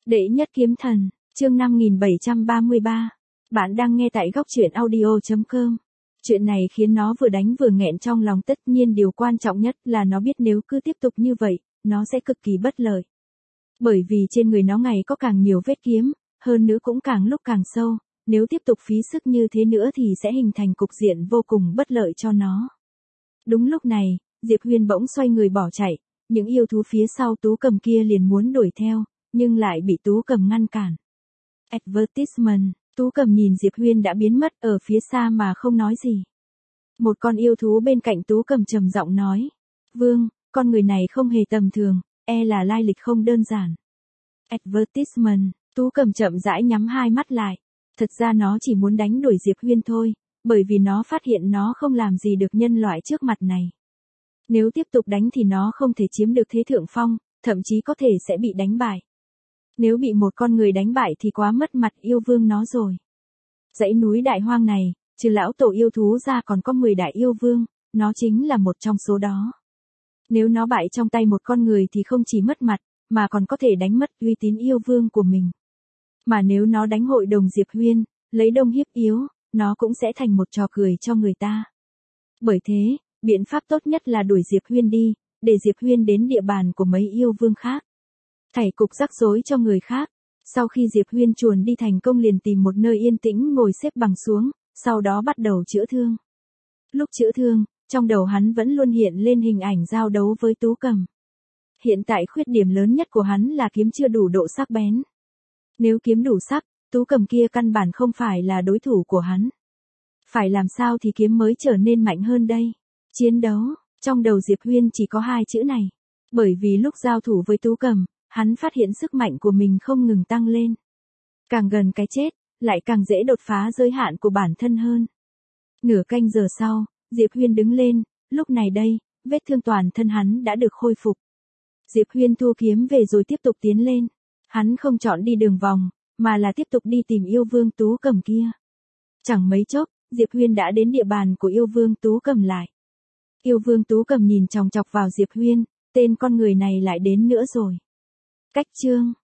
Đệ nhất kiếm thần, chương 5733. Bạn đang nghe tại góc truyện audio.com. Chuyện này khiến nó vừa đánh vừa nghẹn trong lòng, tất nhiên điều quan trọng nhất là nó biết nếu cứ tiếp tục như vậy, nó sẽ cực kỳ bất lợi. Bởi vì trên người nó ngày có càng nhiều vết kiếm, hơn nữa cũng càng lúc càng sâu, nếu tiếp tục phí sức như thế nữa thì sẽ hình thành cục diện vô cùng bất lợi cho nó. Đúng lúc này, Diệp Huyên bỗng xoay người bỏ chạy, những yêu thú phía sau Tú Cầm kia liền muốn đuổi theo, nhưng lại bị Tú Cầm ngăn cản. Advertisement, Tú Cầm nhìn Diệp Huyên đã biến mất ở phía xa mà không nói gì. Một con yêu thú bên cạnh Tú Cầm trầm giọng nói, Vương, con người này không hề tầm thường, e là lai lịch không đơn giản. Advertisement, Tú Cầm chậm rãi nhắm hai mắt lại. Thật ra nó chỉ muốn đánh đuổi Diệp Huyên thôi, bởi vì nó phát hiện nó không làm gì được nhân loại trước mặt này. Nếu tiếp tục đánh thì nó không thể chiếm được thế thượng phong, thậm chí có thể sẽ bị đánh bại. Nếu bị một con người đánh bại thì quá mất mặt yêu vương nó rồi. Dãy núi đại hoang này, trừ lão tổ yêu thú ra còn có 10 đại yêu vương, nó chính là một trong số đó. Nếu nó bại trong tay một con người thì không chỉ mất mặt, mà còn có thể đánh mất uy tín yêu vương của mình. Mà nếu nó đánh hội đồng Diệp Huyên, lấy đông hiếp yếu, nó cũng sẽ thành một trò cười cho người ta. Bởi thế, biện pháp tốt nhất là đuổi Diệp Huyên đi, để Diệp Huyên đến địa bàn của mấy yêu vương khác. Thảy cục rắc rối cho người khác. Sau khi Diệp Huyên chuồn đi thành công liền tìm một nơi yên tĩnh ngồi xếp bằng xuống, sau đó bắt đầu chữa thương. Lúc chữa thương, trong đầu hắn vẫn luôn hiện lên hình ảnh giao đấu với Tú Cầm. Hiện tại khuyết điểm lớn nhất của hắn là kiếm chưa đủ độ sắc bén. Nếu kiếm đủ sắc, Tú Cầm kia căn bản không phải là đối thủ của hắn. Phải làm sao thì kiếm mới trở nên mạnh hơn đây? Chiến đấu, trong đầu Diệp Huyên chỉ có hai chữ này. Bởi vì lúc giao thủ với Tú Cầm, hắn phát hiện sức mạnh của mình không ngừng tăng lên. Càng gần cái chết, lại càng dễ đột phá giới hạn của bản thân hơn. Nửa canh giờ sau, Diệp Huyên đứng lên, lúc này đây, vết thương toàn thân hắn đã được khôi phục. Diệp Huyên thu kiếm về rồi tiếp tục tiến lên. Hắn không chọn đi đường vòng, mà là tiếp tục đi tìm yêu vương Tú Cầm kia. Chẳng mấy chốc, Diệp Huyên đã đến địa bàn của yêu vương Tú Cầm lại. Yêu vương Tú Cầm nhìn chòng chọc vào Diệp Huyên, tên con người này lại đến nữa rồi. Cách chương